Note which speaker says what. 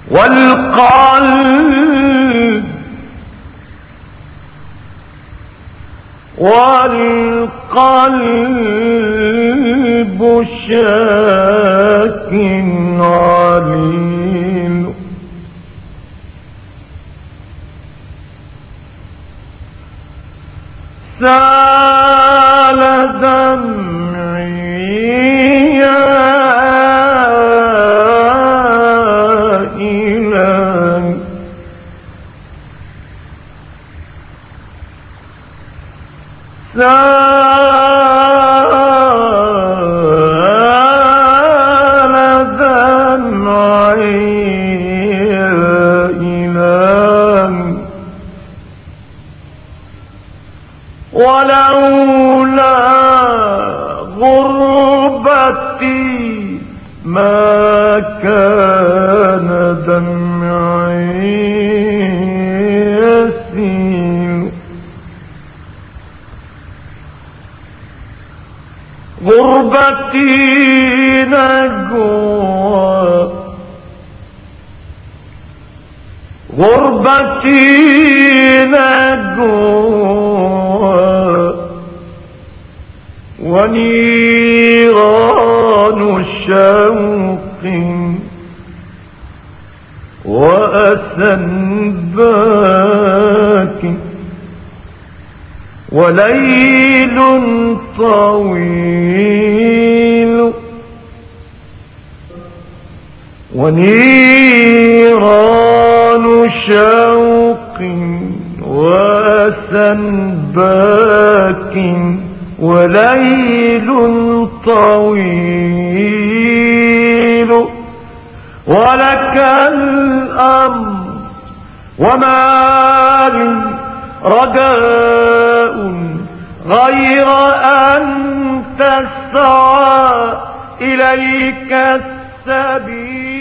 Speaker 1: والقلب شاك عليل سال دمعي يا إلهي سال دمعي يا إلهي ولولا غربتي ما كان دمعي يسيل غربتي نجوى غربتي نجوى ونيران شوق وأسى باك وليل طويل ونيران شوق وأسى باك وليل طويل ولك الأمر وما لي رجاء غير أن تسعى إليك السبيل